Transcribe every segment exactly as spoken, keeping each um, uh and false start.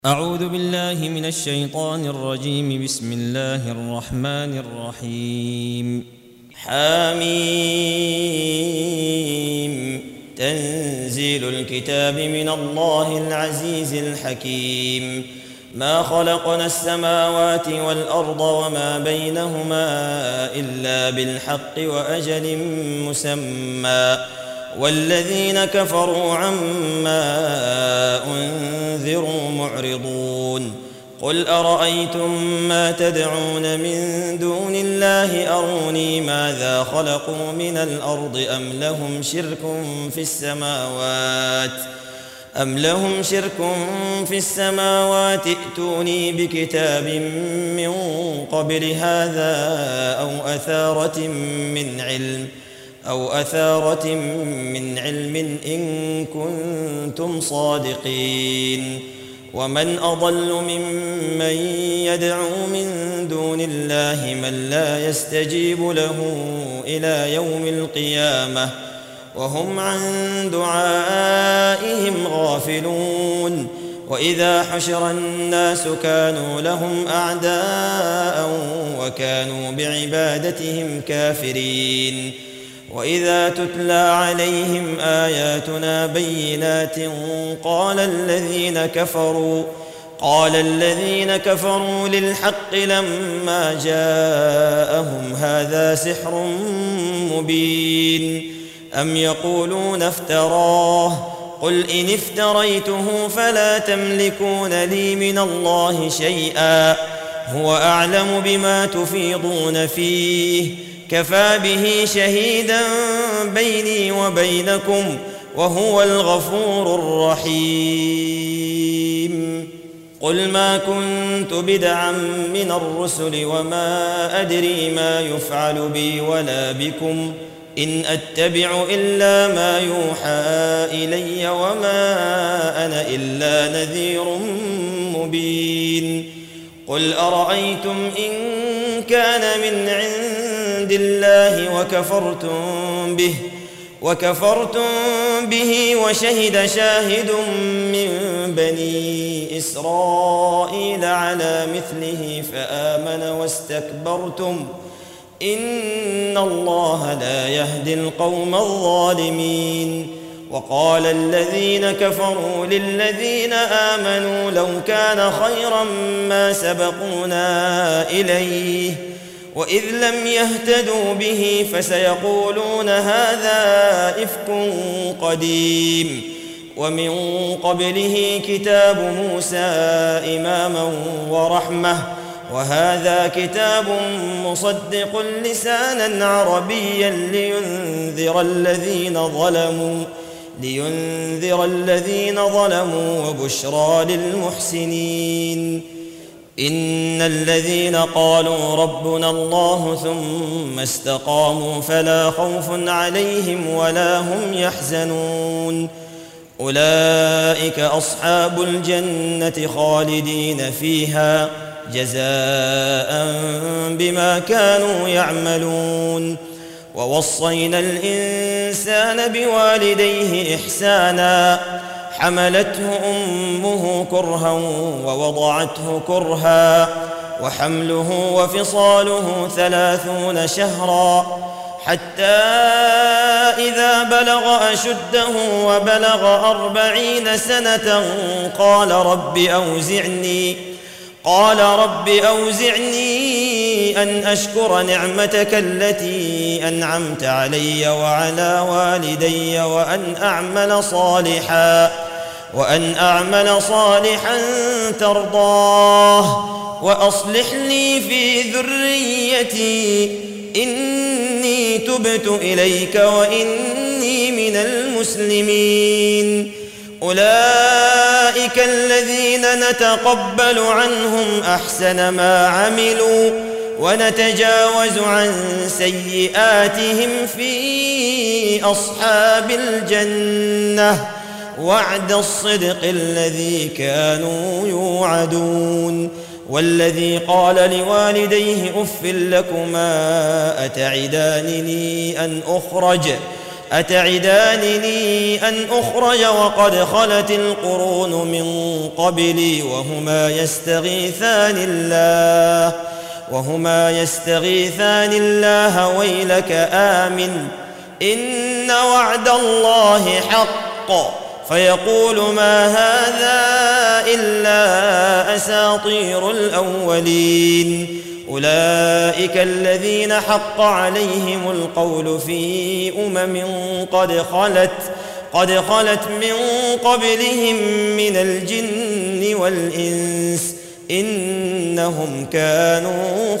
أعوذ بالله من الشيطان الرجيم. بسم الله الرحمن الرحيم. حميم. تنزيل الكتاب من الله العزيز الحكيم. ما خلقنا السماوات والأرض وما بينهما إلا بالحق وأجل مسمى، والذين كفروا عما أنذروا معرضون. قل أرأيتم ما تدعون من دون الله أروني ماذا خلقوا من الأرض أم لهم شرك في السماوات أم لهم شرك في السماوات ائتوني بكتاب من قبل هذا أو أثارة من علم أو أثارة من علم إن كنتم صادقين. ومن أضل ممن يدعو من دون الله من لا يستجيب له إلى يوم القيامة وهم عن دعائهم غافلون. وإذا حشر الناس كانوا لهم أعداء وكانوا بعبادتهم كافرين. وإذا تتلى عليهم آياتنا بينات قال الذين كفروا قال الذين كفروا للحق لما جاءهم هذا سحر مبين. أم يقولون افتراه قل إن افتريته فلا تملكون لي من الله شيئا هو أعلم بما تفيضون فيه كفى به شهيدا بيني وبينكم وهو الغفور الرحيم. قل ما كنت بدعا من الرسل وما أدري ما يفعل بي ولا بكم إن أتبع إلا ما يوحى إلي وما أنا إلا نذير مبين. قل أرأيتم إن كان من عند الله وكفرتم به وكفرتم به وشهد شاهد من بني إسرائيل على مثله فآمن واستكبرتم إن الله لا يهدي القوم الظالمين. وقال الذين كفروا للذين آمنوا لو كان خيرا ما سبقونا إليه وإذ لم يهتدوا به فسيقولون هذا إفك قديم. ومن قبله كتاب موسى إماما ورحمة وهذا كتاب مصدق لسانا عربيا لينذر الذين ظلموا لينذر الذين ظلموا وبشرى للمحسنين. إن الذين قالوا ربنا الله ثم استقاموا فلا خوف عليهم ولا هم يحزنون أولئك أصحاب الجنة خالدين فيها جزاء بما كانوا يعملون. ووصينا الإنسان بوالديه إحسانا حملته أمه كرها ووضعته كرها وحمله وفصاله ثلاثون شهرا حتى إذا بلغ أشده وبلغ أربعين سنة قال رب أوزعني قال رب أوزعني أن أشكر نعمتك التي أنعمت علي وعلى والدي وأن أعمل صالحا وأن أعمل صالحا ترضاه وأصلح لي في ذريتي إني تبت إليك وإني من المسلمين. أولئك الذين نتقبل عنهم أحسن ما عملوا ونتجاوز عن سيئاتهم في أصحاب الجنة وعد الصدق الذي كانوا يوعدون. والذي قال لوالديه أف لكما أتعدانني أن أخرج أتعدانني أن أخرج وقد خلت القرون من قبلي وهما يستغيثان الله وهما يستغيثان الله ويلك آمن إن وعد الله حق فيقول ما هذا إلا أساطير الأولين أولئك الذين حق عليهم القول في أمم قد خلت قد خلت من قبلهم من الجن والإنس إنهم كانوا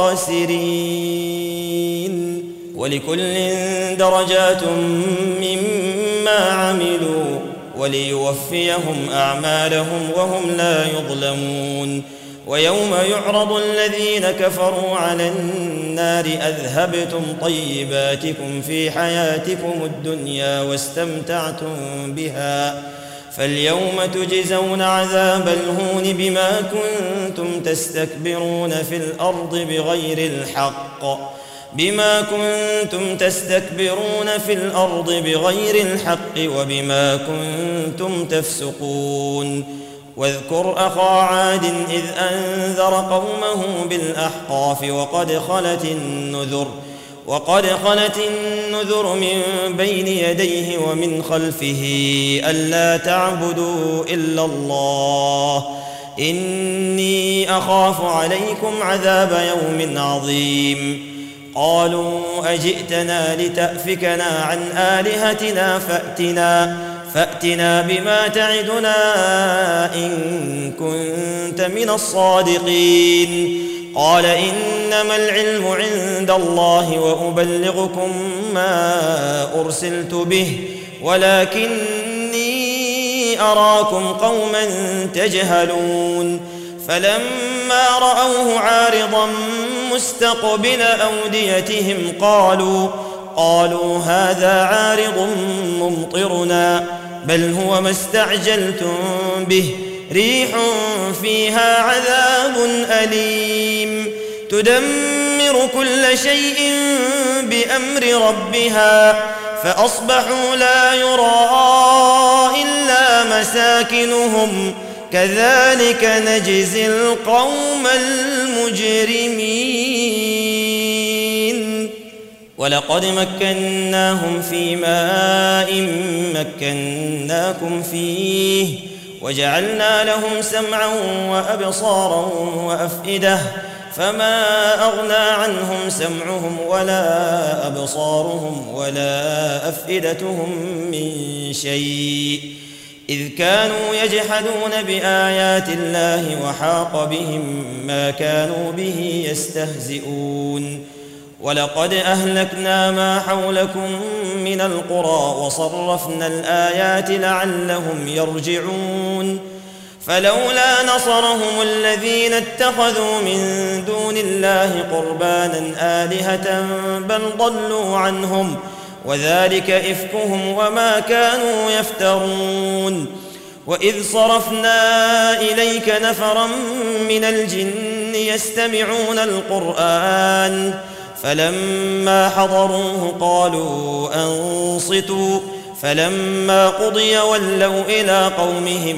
خاسرين ولكل درجات مما عملوا وليوفيهم أعمالهم وهم لا يظلمون ويوم يعرض الذين كفروا على النار أذهبتم طيباتكم في حياتكم الدنيا واستمتعتم بها فاليوم تجزون عذاب الهون بما كنتم تستكبرون في الأرض بغير الحق بما كنتم تستكبرون في الأرض بغير الحق وبما كنتم تفسقون واذكر أخا عاد إذ أنذر قومه بالأحقاف وقد خلت النذر وقد خلت النذر من بين يديه ومن خلفه ألا تعبدوا إلا الله إني أخاف عليكم عذاب يوم عظيم قالوا أجئتنا لتأفكنا عن آلهتنا فأتنا فأتنا بما تعدنا إن كنت من الصادقين قال إنما العلم عند الله وأبلغكم ما أرسلت به ولكني أراكم قوما تجهلون فلما رأوه عارضا مستقبل أوديتهم قالوا قالوا هذا عارض ممطرنا بل هو ما استعجلتم به ريح فيها عذاب أليم تدمر كل شيء بأمر ربها فأصبحوا لا يرى إلا مساكنهم كذلك نجزي القوم المجرمين ولقد مكناهم في ماء مكناكم فيه وجعلنا لهم سمعا وأبصارا وأفئدة فما أغنى عنهم سمعهم ولا أبصارهم ولا أفئدتهم من شيء إذ كانوا يجحدون بآيات الله وحاق بهم ما كانوا به يستهزئون ولقد أهلكنا ما حولكم من القرى وصرفنا الآيات لعلهم يرجعون فلولا نصرهم الذين اتخذوا من دون الله قربانا آلهة بل ضلوا عنهم وذلك إفكهم وما كانوا يفترون وإذ صرفنا إليك نفرا من الجن يستمعون القرآن فلما حضروه قالوا أنصتوا فلما قضي ولوا إلى قومهم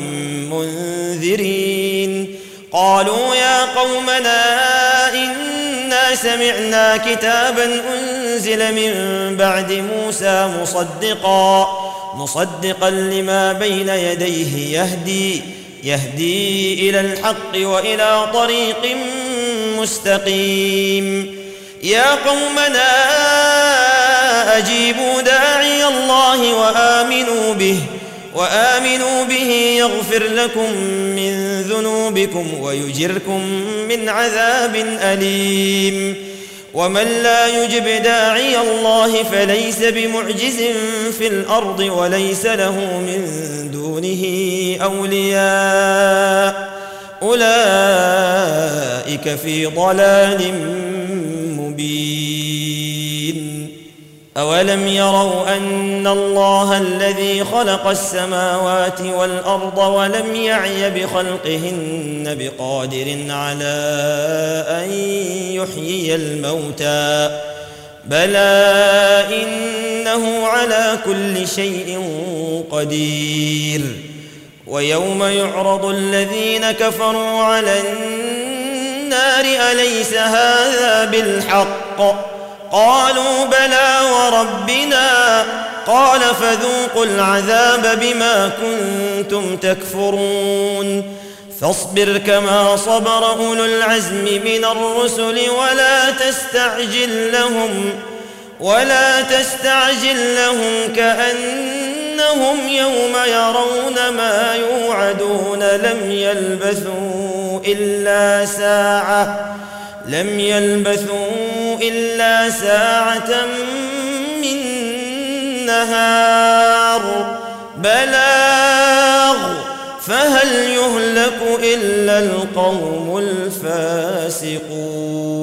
منذرين قالوا يا قومنا إنا سمعنا كتابا أنزل من بعد موسى مصدقا مصدقا لما بين يديه يهدي يهدي إلى الحق وإلى طريق مستقيم يا قومنا أجيبوا داعي الله وآمنوا به وآمنوا به يغفر لكم من ذنوبكم ويجركم من عذاب أليم ومن لا يجب داعي الله فليس بمعجز في الأرض وليس له من دونه أولياء أولئك في ضلال مبين أولم يروا أن الله الذي خلق السماوات والأرض ولم يعي بخلقهن بقادر على أن يحيي الموتى بلى إنه على كل شيء قدير. ويوم يعرض الذين كفروا على النار أليس هذا بالحق؟ قالوا بلى وربنا. قال فذوقوا العذاب بما كنتم تكفرون. فاصبر كما صبر أولو العزم من الرسل ولا تستعجل لهم ولا تستعجل لهم كأنهم يوم يرون ما يوعدون لم يلبثوا إلا ساعة لم يلبثوا إلا ساعة من نهار بلاغ فهل يهلك إلا القوم الفاسقون.